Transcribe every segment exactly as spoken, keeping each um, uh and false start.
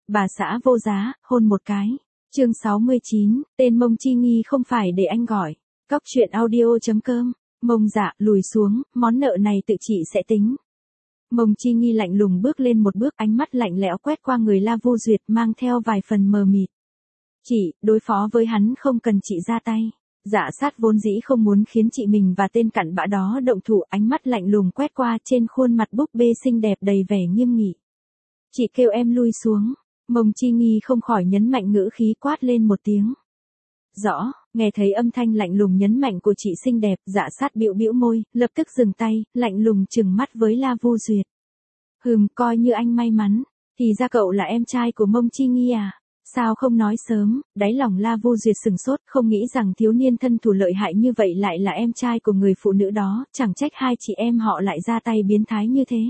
Bà xã vô giá, hôn một cái. Chương sáu mươi chín, tên Mông Chi Nghi không phải để anh gọi. Cóc truyện audio.com. Mông dạ, lùi xuống, món nợ này tự chị sẽ tính. Mông Chi Nghi lạnh lùng bước lên một bước, ánh mắt lạnh lẽo quét qua người La Vu Duyệt mang theo vài phần mờ mịt. Chị, đối phó với hắn không cần chị ra tay. Dạ sát vốn dĩ không muốn khiến chị mình và tên cặn bã đó động thủ, ánh mắt lạnh lùng quét qua trên khuôn mặt búp bê xinh đẹp đầy vẻ nghiêm nghị. Chị kêu em lui xuống. Mông Chi Nghi không khỏi nhấn mạnh ngữ khí, quát lên một tiếng. Rõ, nghe thấy âm thanh lạnh lùng nhấn mạnh của chị xinh đẹp, dạ sát bĩu bĩu môi, lập tức dừng tay, lạnh lùng trừng mắt với La Vu Duyệt. Hừm, coi như anh may mắn, thì ra cậu là em trai của Mông Chi Nghi à? Sao không nói sớm? Đáy lòng La Vu Duyệt sừng sốt, không nghĩ rằng thiếu niên thân thủ lợi hại như vậy lại là em trai của người phụ nữ đó, chẳng trách hai chị em họ lại ra tay biến thái như thế.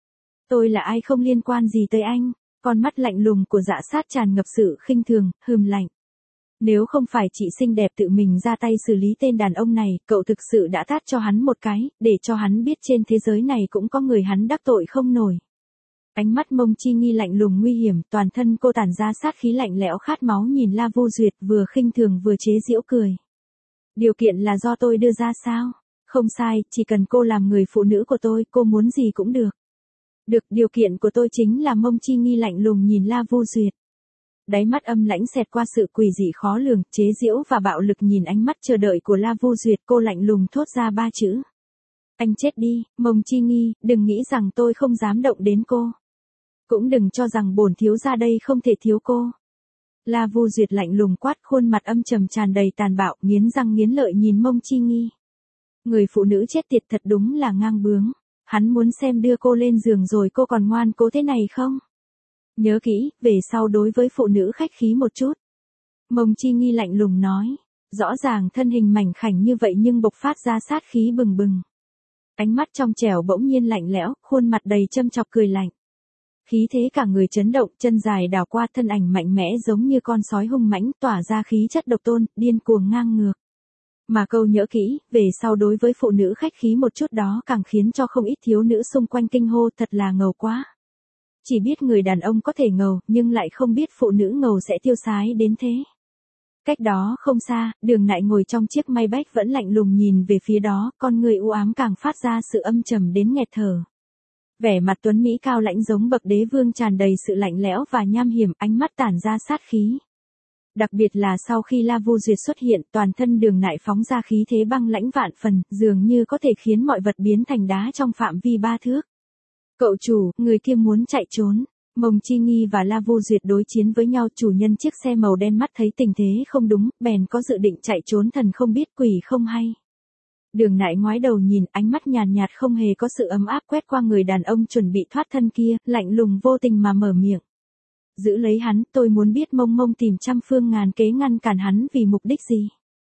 Tôi là ai không liên quan gì tới anh? Con mắt lạnh lùng của dạ sát tràn ngập sự khinh thường, hừm lạnh. Nếu không phải chị xinh đẹp tự mình ra tay xử lý tên đàn ông này, cậu thực sự đã tát cho hắn một cái, để cho hắn biết trên thế giới này cũng có người hắn đắc tội không nổi. Ánh mắt Mông Chi Nghi lạnh lùng nguy hiểm, toàn thân cô tản ra sát khí lạnh lẽo khát máu nhìn La Vu Duyệt, vừa khinh thường vừa chế giễu cười. Điều kiện là do tôi đưa ra sao? Không sai, chỉ cần cô làm người phụ nữ của tôi, cô muốn gì cũng được. Được, điều kiện của tôi chính là Mông Chi Nghi lạnh lùng nhìn La Vu Duyệt. Đáy mắt âm lãnh xẹt qua sự quỷ dị khó lường, chế giễu và bạo lực nhìn ánh mắt chờ đợi của La Vu Duyệt, cô lạnh lùng thốt ra ba chữ. Anh chết đi, Mông Chi Nghi, đừng nghĩ rằng tôi không dám động đến cô. Cũng đừng cho rằng bổn thiếu gia đây không thể thiếu cô. La Vu Duyệt lạnh lùng quát, khuôn mặt âm trầm tràn đầy tàn bạo, nghiến răng nghiến lợi nhìn Mông Chi Nghi. Người phụ nữ chết tiệt thật đúng là ngang bướng. Hắn muốn xem đưa cô lên giường rồi cô còn ngoan cố thế này không? Nhớ kỹ, về sau đối với phụ nữ khách khí một chút. Mông Chi Nghi lạnh lùng nói. Rõ ràng thân hình mảnh khảnh như vậy nhưng bộc phát ra sát khí bừng bừng. Ánh mắt trong trẻo bỗng nhiên lạnh lẽo, khuôn mặt đầy châm chọc cười lạnh. Khí thế cả người chấn động, chân dài đảo qua, thân ảnh mạnh mẽ giống như con sói hung mãnh, tỏa ra khí chất độc tôn, điên cuồng ngang ngược. Mà câu nhớ kỹ, về sau đối với phụ nữ khách khí một chút đó càng khiến cho không ít thiếu nữ xung quanh kinh hô, thật là ngầu quá. Chỉ biết người đàn ông có thể ngầu, nhưng lại không biết phụ nữ ngầu sẽ tiêu sái đến thế. Cách đó không xa, Đường Nại ngồi trong chiếc Maybach vẫn lạnh lùng nhìn về phía đó, con người u ám càng phát ra sự âm trầm đến nghẹt thở. Vẻ mặt tuấn mỹ cao lãnh giống bậc đế vương tràn đầy sự lạnh lẽo và nham hiểm, ánh mắt tản ra sát khí. Đặc biệt là sau khi La Vu Duyệt xuất hiện, toàn thân Đường Nại phóng ra khí thế băng lãnh vạn phần, dường như có thể khiến mọi vật biến thành đá trong phạm vi ba thước. Cậu chủ, người kia muốn chạy trốn. Mông Chi Nghi và La Vu Duyệt đối chiến với nhau, chủ nhân chiếc xe màu đen mắt thấy tình thế không đúng, bèn có dự định chạy trốn, thần không biết quỷ không hay. Đường Nại ngoái đầu nhìn, ánh mắt nhàn nhạt, nhạt không hề có sự ấm áp quét qua người đàn ông chuẩn bị thoát thân kia, lạnh lùng vô tình mà mở miệng. Giữ lấy hắn, tôi muốn biết Mông Mông tìm trăm phương ngàn kế ngăn cản hắn vì mục đích gì.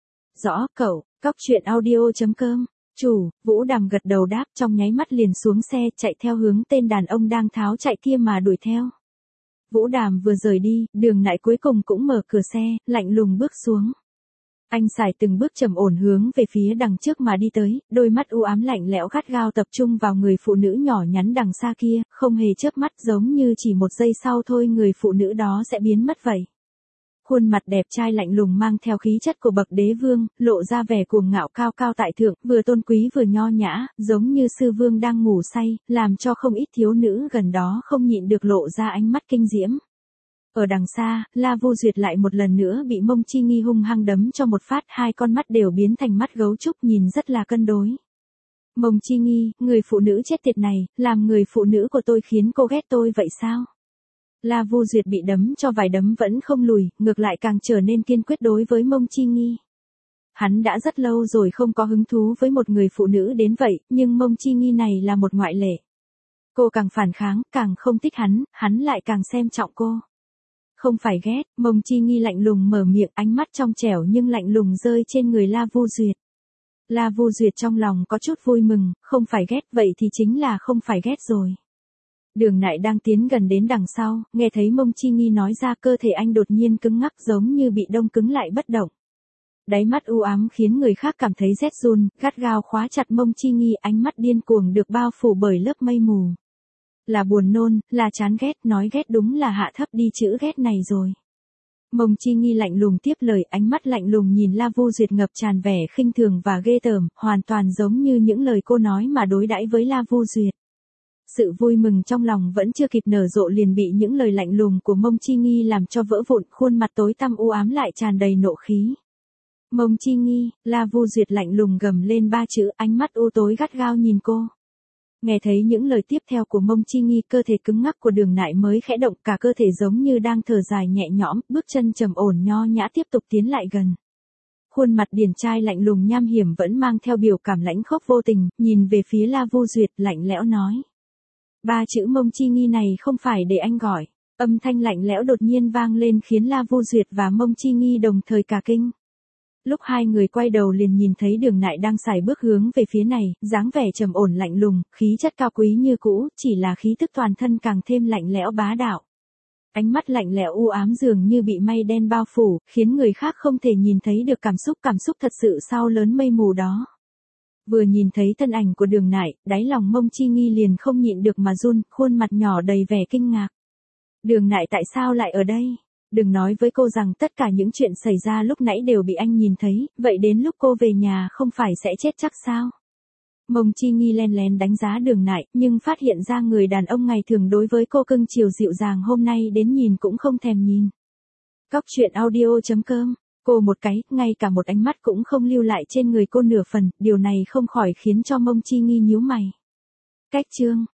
Rõ, cậu, cóc truyện audio.com. Chủ, Vũ Đàm gật đầu đáp, trong nháy mắt liền xuống xe, chạy theo hướng tên đàn ông đang tháo chạy kia mà đuổi theo. Vũ Đàm vừa rời đi, Đường Nại cuối cùng cũng mở cửa xe, lạnh lùng bước xuống. Anh xài từng bước trầm ổn hướng về phía đằng trước mà đi tới, đôi mắt u ám lạnh lẽo gắt gao tập trung vào người phụ nữ nhỏ nhắn đằng xa kia, không hề chớp mắt, giống như chỉ một giây sau thôi người phụ nữ đó sẽ biến mất vậy. Khuôn mặt đẹp trai lạnh lùng mang theo khí chất của bậc đế vương, lộ ra vẻ cuồng ngạo cao cao tại thượng, vừa tôn quý vừa nho nhã, giống như sư vương đang ngủ say, làm cho không ít thiếu nữ gần đó không nhịn được lộ ra ánh mắt kinh diễm. Ở đằng xa, La Vu Duyệt lại một lần nữa bị Mông Chi Nghi hung hăng đấm cho một phát, hai con mắt đều biến thành mắt gấu trúc, nhìn rất là cân đối. Mông Chi Nghi, người phụ nữ chết tiệt này, làm người phụ nữ của tôi khiến cô ghét tôi vậy sao? La Vu Duyệt bị đấm cho vài đấm vẫn không lùi, ngược lại càng trở nên kiên quyết đối với Mông Chi Nghi. Hắn đã rất lâu rồi không có hứng thú với một người phụ nữ đến vậy, nhưng Mông Chi Nghi này là một ngoại lệ. Cô càng phản kháng, càng không thích hắn, hắn lại càng xem trọng cô. Không phải ghét, Mông Chi Nghi lạnh lùng mở miệng, ánh mắt trong trẻo nhưng lạnh lùng rơi trên người La Vu Duyệt. La Vu Duyệt trong lòng có chút vui mừng, không phải ghét vậy thì chính là không phải ghét rồi. Đường Nại đang tiến gần đến đằng sau, nghe thấy Mông Chi Nghi nói ra, cơ thể anh đột nhiên cứng ngắc giống như bị đông cứng lại bất động. Đáy mắt u ám khiến người khác cảm thấy rét run, gắt gao khóa chặt Mông Chi Nghi, ánh mắt điên cuồng được bao phủ bởi lớp mây mù. Là buồn nôn, là chán ghét, nói ghét đúng là hạ thấp đi chữ ghét này rồi. Mông Chi Nghi lạnh lùng tiếp lời, ánh mắt lạnh lùng nhìn La Vu Duyệt ngập tràn vẻ khinh thường và ghê tởm, hoàn toàn giống như những lời cô nói mà đối đãi với La Vu Duyệt. Sự vui mừng trong lòng vẫn chưa kịp nở rộ liền bị những lời lạnh lùng của Mông Chi Nghi làm cho vỡ vụn, khuôn mặt tối tăm u ám lại tràn đầy nộ khí. Mông Chi Nghi, La Vu Duyệt lạnh lùng gầm lên ba chữ, ánh mắt u tối gắt gao nhìn cô. Nghe thấy những lời tiếp theo của Mông Chi Nghi, cơ thể cứng ngắc của Đường Nại mới khẽ động, cả cơ thể giống như đang thở dài nhẹ nhõm, bước chân trầm ổn nho nhã tiếp tục tiến lại gần. Khuôn mặt điển trai lạnh lùng nham hiểm vẫn mang theo biểu cảm lãnh khốc vô tình, nhìn về phía La Vu Duyệt lạnh lẽo nói. Ba chữ Mông Chi Nghi này không phải để anh gọi. Âm thanh lạnh lẽo đột nhiên vang lên khiến La Vu Duyệt và Mông Chi Nghi đồng thời cả kinh. Lúc hai người quay đầu liền nhìn thấy Đường Nại đang sải bước hướng về phía này, dáng vẻ trầm ổn lạnh lùng, khí chất cao quý như cũ, chỉ là khí tức toàn thân càng thêm lạnh lẽo bá đạo. Ánh mắt lạnh lẽo u ám dường như bị mây đen bao phủ, khiến người khác không thể nhìn thấy được cảm xúc cảm xúc thật sự sau lớn mây mù đó. Vừa nhìn thấy thân ảnh của Đường Nại, đáy lòng Mông Chi Nghi liền không nhịn được mà run, khuôn mặt nhỏ đầy vẻ kinh ngạc. Đường Nại tại sao lại ở đây? Đừng nói với cô rằng tất cả những chuyện xảy ra lúc nãy đều bị anh nhìn thấy, vậy đến lúc cô về nhà không phải sẽ chết chắc sao? Mông Chi Nghi len lén đánh giá Đường Nại, nhưng phát hiện ra người đàn ông ngày thường đối với cô cưng chiều dịu dàng hôm nay đến nhìn cũng không thèm nhìn. Cóc truyện audio chấm com, cô một cái, ngay cả một ánh mắt cũng không lưu lại trên người cô nửa phần, điều này không khỏi khiến cho Mông Chi Nghi nhíu mày. Cách chương